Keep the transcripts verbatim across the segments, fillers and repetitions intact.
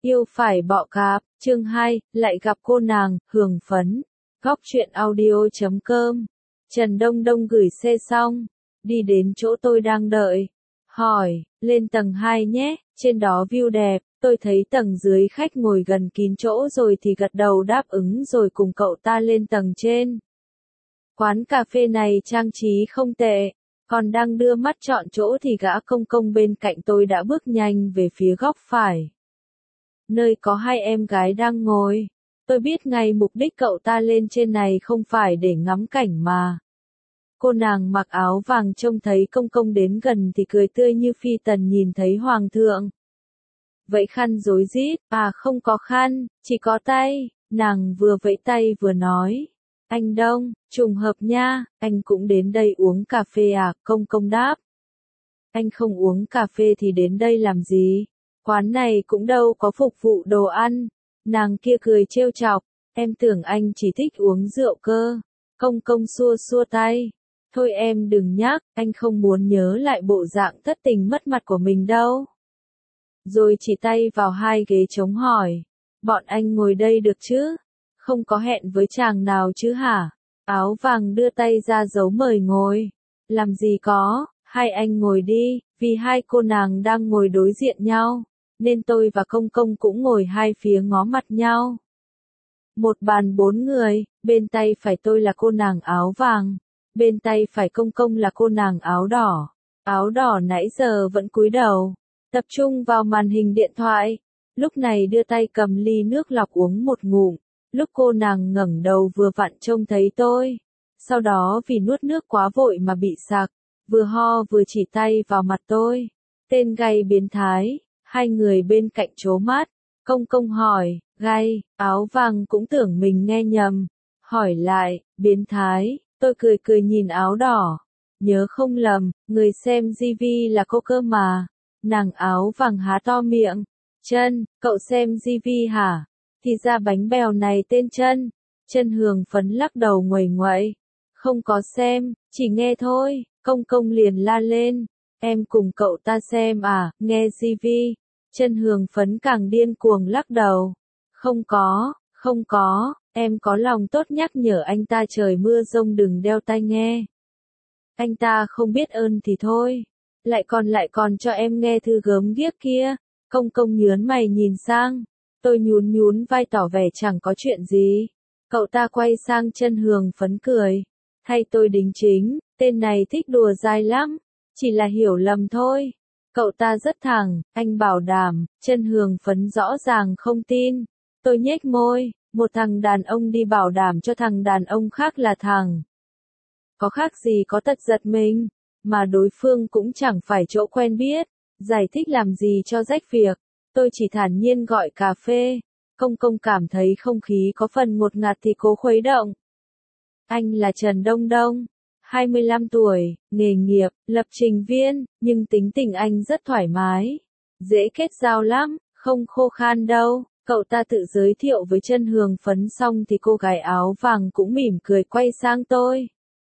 Yêu phải bọ cạp, chương hai, lại gặp cô nàng, hưởng phấn. Góc truyện audio chấm com. Trần Đông Đông gửi xe xong, đi đến chỗ tôi đang đợi. Hỏi, lên tầng hai nhé, trên đó view đẹp, tôi thấy tầng dưới khách ngồi gần kín chỗ rồi thì gật đầu đáp ứng rồi cùng cậu ta lên tầng trên. Quán cà phê này trang trí không tệ, còn đang đưa mắt chọn chỗ thì gã công công bên cạnh tôi đã bước nhanh về phía góc phải. Nơi có hai em gái đang ngồi. Tôi biết ngay mục đích cậu ta lên trên này không phải để ngắm cảnh mà. Cô nàng mặc áo vàng trông thấy công công đến gần thì cười tươi như phi tần nhìn thấy hoàng thượng. Vẫy khăn rối rít, à không có khăn, chỉ có tay, nàng vừa vẫy tay vừa nói. Anh Đông, trùng hợp nha, anh cũng đến đây uống cà phê à, công công đáp. Anh không uống cà phê thì đến đây làm gì? Quán này cũng đâu có phục vụ đồ ăn. Nàng kia cười trêu chọc, em tưởng anh chỉ thích uống rượu cơ. Công công xua xua tay. Thôi em đừng nhắc, anh không muốn nhớ lại bộ dạng thất tình mất mặt của mình đâu. Rồi chỉ tay vào hai ghế trống hỏi. Bọn anh ngồi đây được chứ? Không có hẹn với chàng nào chứ hả? Áo vàng đưa tay ra dấu mời ngồi. Làm gì có, hai anh ngồi đi, vì hai cô nàng đang ngồi đối diện nhau, nên tôi và công công cũng ngồi hai phía ngó mặt nhau. Một bàn bốn người, bên tay phải tôi là cô nàng áo vàng, bên tay phải công công là cô nàng áo đỏ. Áo đỏ nãy giờ vẫn cúi đầu, tập trung vào màn hình điện thoại, lúc này đưa tay cầm ly nước lọc uống một ngụm. Lúc cô nàng ngẩng đầu vừa vặn trông thấy tôi, sau đó vì nuốt nước quá vội mà bị sặc, vừa ho vừa chỉ tay vào mặt tôi. Tên gay biến thái, hai người bên cạnh trố mắt, công công hỏi, gay, áo vàng cũng tưởng mình nghe nhầm, hỏi lại, biến thái, tôi cười cười nhìn áo đỏ, nhớ không lầm, người xem ti vi là cô cơ mà. Nàng áo vàng há to miệng, chân, cậu xem ti vi hả? Thì ra bánh bèo này tên Chân. Chân hưởng phấn lắc đầu nguầy nguậy. Không có xem, chỉ nghe thôi. Công công liền la lên. Em cùng cậu ta xem à, nghe ti vi. Chân hưởng phấn càng điên cuồng lắc đầu. Không có, không có, em có lòng tốt nhắc nhở anh ta trời mưa rông đừng đeo tai nghe. Anh ta không biết ơn thì thôi. Lại còn lại còn cho em nghe thư gớm ghiếc kia. Công công nhớn mày nhìn sang. Tôi nhún nhún vai tỏ vẻ chẳng có chuyện gì. Cậu ta quay sang Chân hưởng phấn cười. Thay tôi đính chính, tên này thích đùa dai lắm. Chỉ là hiểu lầm thôi. Cậu ta rất thẳng, anh bảo đảm. Chân hưởng phấn rõ ràng không tin. Tôi nhếch môi, một thằng đàn ông đi bảo đảm cho thằng đàn ông khác là thằng. Có khác gì có tật giật mình, mà đối phương cũng chẳng phải chỗ quen biết. Giải thích làm gì cho rách việc. Tôi chỉ thản nhiên gọi cà phê. Công công cảm thấy không khí có phần ngột ngạt thì cố khuấy động. Anh là Trần Đông Đông, hai mươi lăm tuổi, nghề nghiệp, lập trình viên, nhưng tính tình anh rất thoải mái. Dễ kết giao lắm, không khô khan đâu. Cậu ta tự giới thiệu với Chân hưởng phấn xong thì cô gái áo vàng cũng mỉm cười quay sang tôi.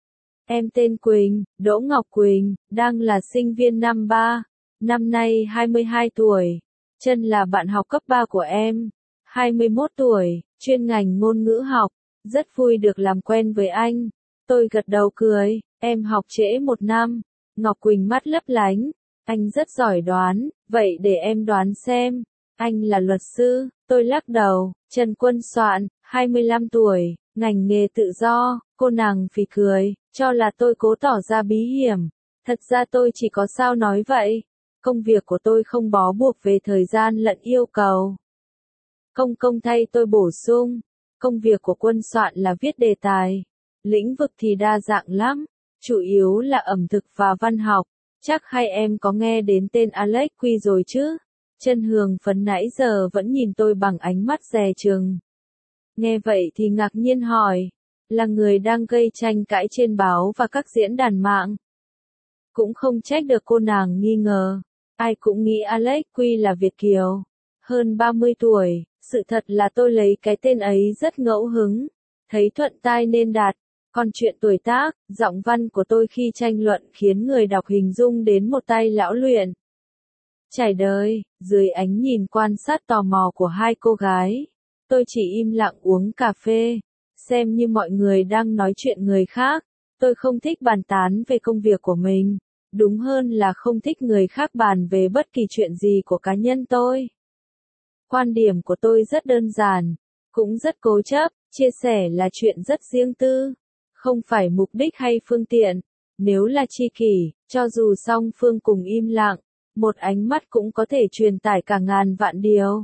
Em tên Quỳnh, Đỗ Ngọc Quỳnh, đang là sinh viên năm ba, năm nay hai mươi hai tuổi. Chân là bạn học cấp ba của em, hai mươi mốt tuổi, chuyên ngành ngôn ngữ học, rất vui được làm quen với anh. Tôi gật đầu cười, em học trễ một năm. Ngọc Quỳnh mắt lấp lánh, anh rất giỏi đoán, vậy để em đoán xem. Anh là luật sư, tôi lắc đầu. Trần Quân Soạn, hai mươi lăm tuổi, ngành nghề tự do. Cô nàng phì cười, cho là tôi cố tỏ ra bí hiểm. Thật ra tôi chỉ có sao nói vậy. Công việc của tôi không bó buộc về thời gian lẫn yêu cầu. Công công thay tôi bổ sung. Công việc của Quân Soạn là viết đề tài. Lĩnh vực thì đa dạng lắm. Chủ yếu là ẩm thực và văn học. Chắc hai em có nghe đến tên Alex Quy rồi chứ? Chân hưởng phấn nãy giờ vẫn nhìn tôi bằng ánh mắt dè chừng. Nghe vậy thì ngạc nhiên hỏi. Là người đang gây tranh cãi trên báo và các diễn đàn mạng. Cũng không trách được cô nàng nghi ngờ. Ai cũng nghĩ Alex Quy là Việt kiều. Hơn ba mươi tuổi, sự thật là tôi lấy cái tên ấy rất ngẫu hứng. Thấy thuận tai nên đặt. Còn chuyện tuổi tác, giọng văn của tôi khi tranh luận khiến người đọc hình dung đến một tay lão luyện. Trải đời, dưới ánh nhìn quan sát tò mò của hai cô gái, tôi chỉ im lặng uống cà phê, xem như mọi người đang nói chuyện người khác. Tôi không thích bàn tán về công việc của mình, đúng hơn là không thích người khác bàn về bất kỳ chuyện gì của cá nhân tôi. Quan điểm của tôi rất đơn giản, cũng rất cố chấp, chia sẻ là chuyện rất riêng tư, không phải mục đích hay phương tiện. Nếu là tri kỷ, cho dù song phương cùng im lặng, một ánh mắt cũng có thể truyền tải cả ngàn vạn điều.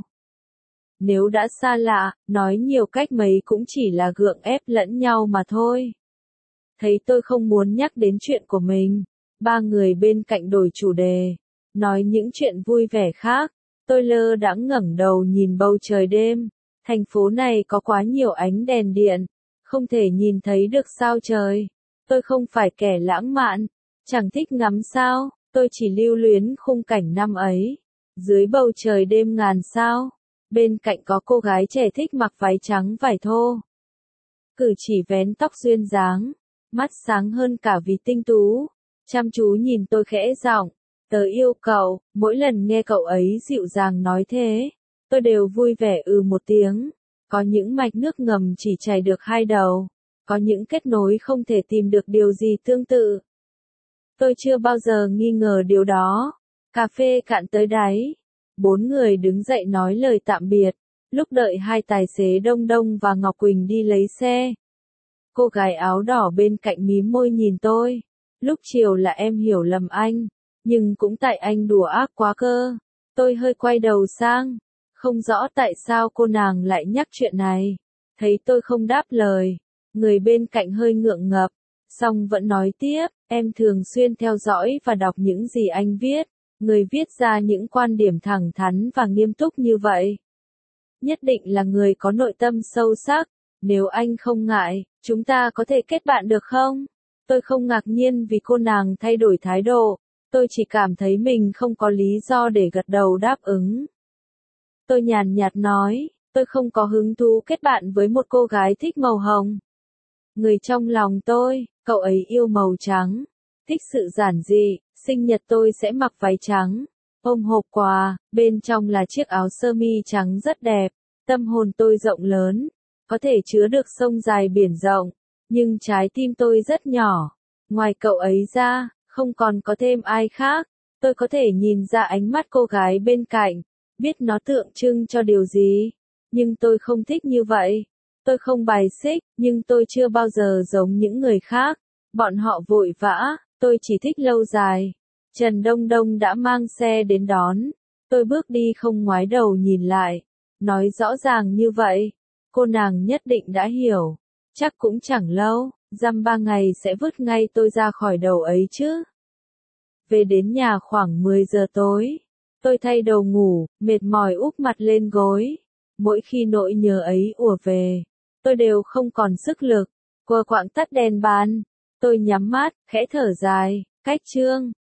Nếu đã xa lạ, nói nhiều cách mấy cũng chỉ là gượng ép lẫn nhau mà thôi. Thấy tôi không muốn nhắc đến chuyện của mình, ba người bên cạnh đổi chủ đề, nói những chuyện vui vẻ khác. Tôi lơ đãng ngẩng đầu nhìn bầu trời đêm, thành phố này có quá nhiều ánh đèn điện, không thể nhìn thấy được sao trời. Tôi không phải kẻ lãng mạn, chẳng thích ngắm sao, tôi chỉ lưu luyến khung cảnh năm ấy. Dưới bầu trời đêm ngàn sao, bên cạnh có cô gái trẻ thích mặc váy trắng vải thô. Cử chỉ vén tóc duyên dáng, mắt sáng hơn cả vì tinh tú, chăm chú nhìn tôi khẽ giọng, tớ yêu cậu. Mỗi lần nghe cậu ấy dịu dàng nói thế, tôi đều vui vẻ ừ một tiếng. Có những mạch nước ngầm chỉ chảy được hai đầu, có những kết nối không thể tìm được điều gì tương tự. Tôi chưa bao giờ nghi ngờ điều đó. Cà phê cạn tới đáy, bốn người đứng dậy nói lời tạm biệt, lúc đợi hai tài xế Đông Đông và Ngọc Quỳnh đi lấy xe. Cô gái áo đỏ bên cạnh mím môi nhìn tôi, lúc chiều là em hiểu lầm anh, nhưng cũng tại anh đùa ác quá cơ. Tôi hơi quay đầu sang, không rõ tại sao cô nàng lại nhắc chuyện này. Thấy tôi không đáp lời, người bên cạnh hơi ngượng ngập, song vẫn nói tiếp, em thường xuyên theo dõi và đọc những gì anh viết, người viết ra những quan điểm thẳng thắn và nghiêm túc như vậy. Nhất định là người có nội tâm sâu sắc, nếu anh không ngại, chúng ta có thể kết bạn được không? Tôi không ngạc nhiên vì cô nàng thay đổi thái độ, tôi chỉ cảm thấy mình không có lý do để gật đầu đáp ứng. Tôi nhàn nhạt nói, tôi không có hứng thú kết bạn với một cô gái thích màu hồng. Người trong lòng tôi, cậu ấy yêu màu trắng, thích sự giản dị, sinh nhật tôi sẽ mặc váy trắng, ôm hộp quà, bên trong là chiếc áo sơ mi trắng rất đẹp. Tâm hồn tôi rộng lớn, có thể chứa được sông dài biển rộng, nhưng trái tim tôi rất nhỏ. Ngoài cậu ấy ra, không còn có thêm ai khác. Tôi có thể nhìn ra ánh mắt cô gái bên cạnh, biết nó tượng trưng cho điều gì, nhưng tôi không thích như vậy. Tôi không bài xích, nhưng tôi chưa bao giờ giống những người khác. Bọn họ vội vã, tôi chỉ thích lâu dài. Trần Đông Đông đã mang xe đến đón. Tôi bước đi không ngoái đầu nhìn lại. Nói rõ ràng như vậy, cô nàng nhất định đã hiểu. Chắc cũng chẳng lâu, dăm ba ngày sẽ vứt ngay tôi ra khỏi đầu ấy chứ. Về đến nhà khoảng mười giờ tối. Tôi thay đồ ngủ, mệt mỏi úp mặt lên gối. Mỗi khi nỗi nhớ ấy ùa về, tôi đều không còn sức lực. Quờ quạng tắt đèn bàn, tôi nhắm mắt, khẽ thở dài, cách chương.